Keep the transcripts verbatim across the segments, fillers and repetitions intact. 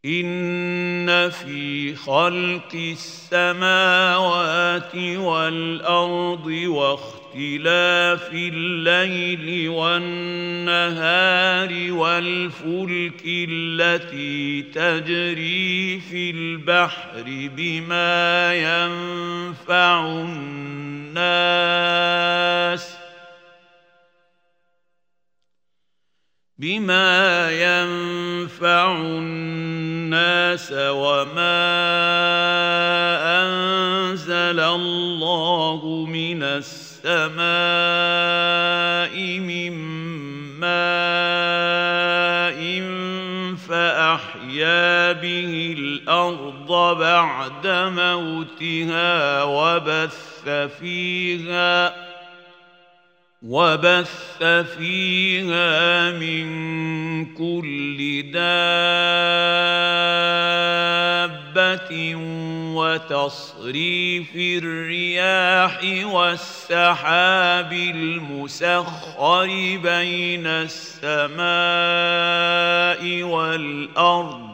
إن في خلق السماوات والأرض واختلاف الليل والنهار والفلك التي تجري في البحر بما ينفع الناس بما ينفع الناس وما أنزل الله من السماء من ماء فأحيا به الأرض بعد موتها وبث فيها وبث فيها من كل دابة وتصريف الرياح والسحاب المسخر بين السماء والأرض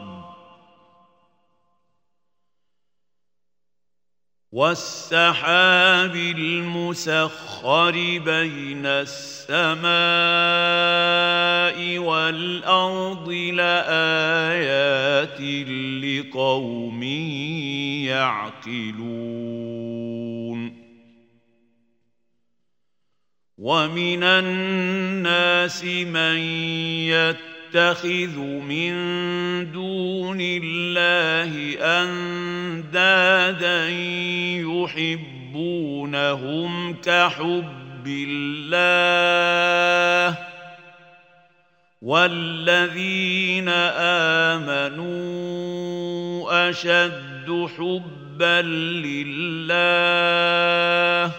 والسحاب المسخر بين السماء والأرض لآيات لقوم يعقلون ومن الناس من يتخذ من دون الله أندادا يحبونهم كحب الله والذين آمنوا أشد حبا لله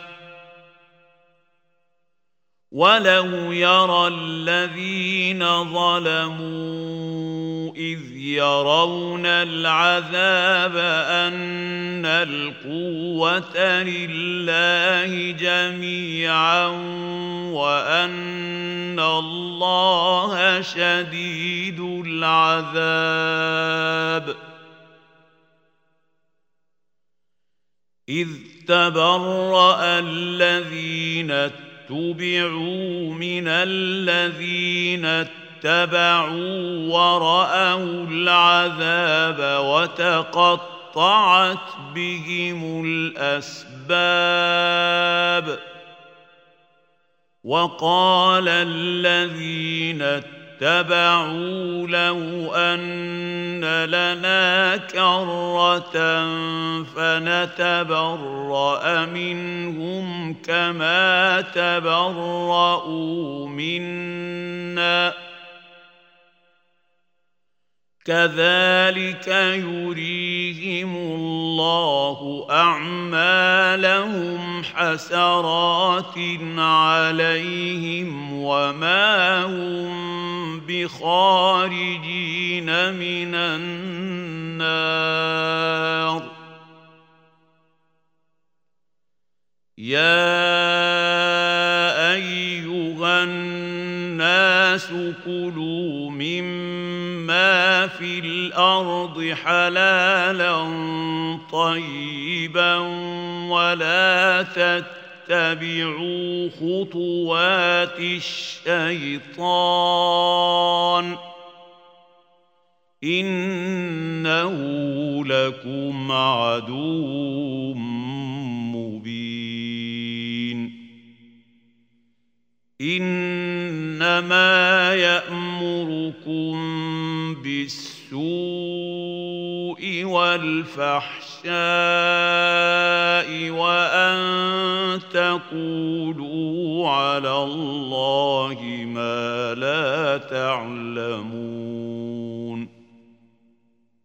ولو يرى الذين ظلموا إذ يرون العذاب أن القوة لله جميعا وأن الله شديد العذاب إذ تبرأ الذين اتبعوا من الذين اتبعوا ورأوا العذاب وتقطعت بهم الأسباب وقال الذين اتبعوا لو أن لنا كرة فنتبرأ منهم كما تبرؤوا منا كذلك يريهم الله أعمالهم حسرات عليهم وما هم بخارجين من النار يا أيها الناس كلوا مما في الأرض حلالا طيبا ولا تتبعوا خطوات الشيطان إنه لكم عدو مبين إنما يأمركم بالسوء والفحشاء وأن تقولوا على الله ما لا تعلمون